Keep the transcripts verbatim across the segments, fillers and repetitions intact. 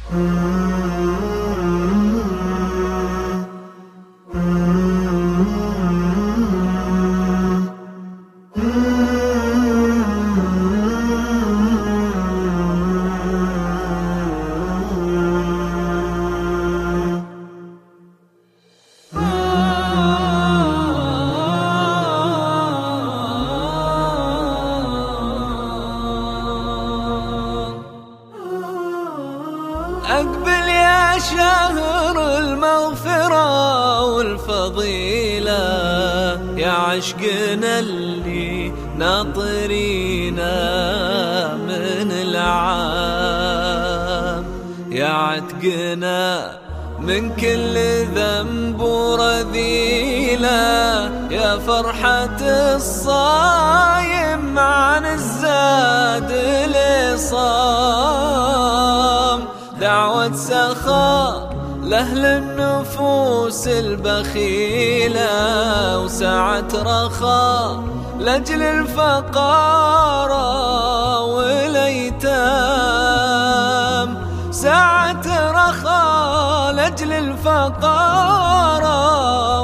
أقبل يا شهر المغفرة والفضيلة، يا عشقنا اللي ناطرينا من العام، يا عتقنا من كل ذنب ورذيلة، يا فرحة الصايم عن الزاد اللي صام، دعوة سخاء لأهل النفوس البخيلة، وسعة رخاء لأجل الفقراء والأيتام، سعة رخاء لأجل الفقراء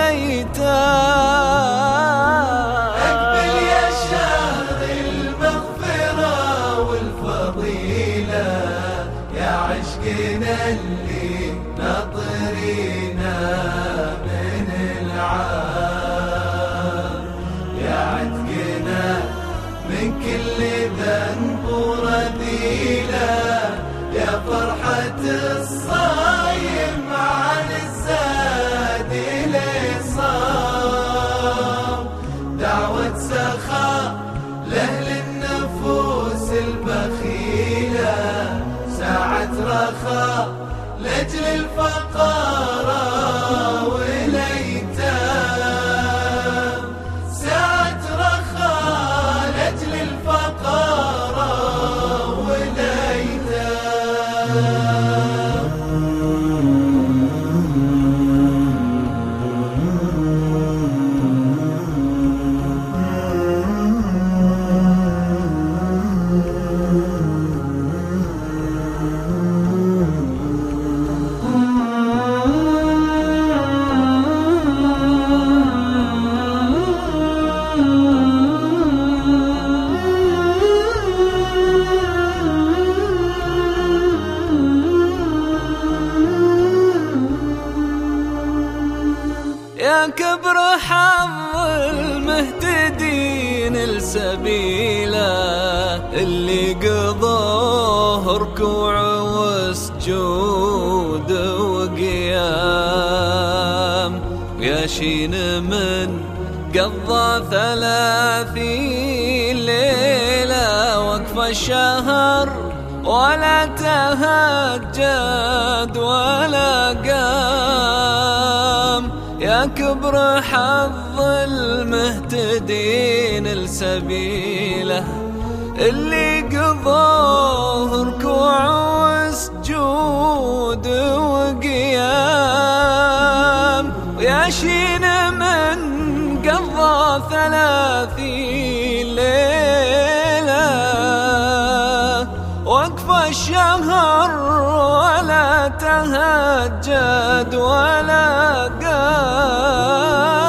والأيتام. أقبل يا شهر المغفرة والفضيلة، يا عشقنا اللي ناطرينا من العام، يا عتقنا من كل ذنب ورذيلة، يا فرحة الصايم عن الزاد اللي صام، دعوة سخاء لأهل النفوس البخيلة، ساعة رخاء لأجل الفقراء والأيتام، ساعة رخاء لأجل الفقراء والأيتام. يا كبر حظ المهتدين السبيلة، اللي قضوه ركوع وسجود وقيام، يا شين من قضى ثلاثين ليلة وقف الشهر ولا تهجد ولا قام، يا كبر حظ المهتدين السبيلة، اللي قضوه ركوع وسجود وقيام، ويا شين من قضى ثلاثين ليلة وقف الشهر ولا تهجد ولا قام.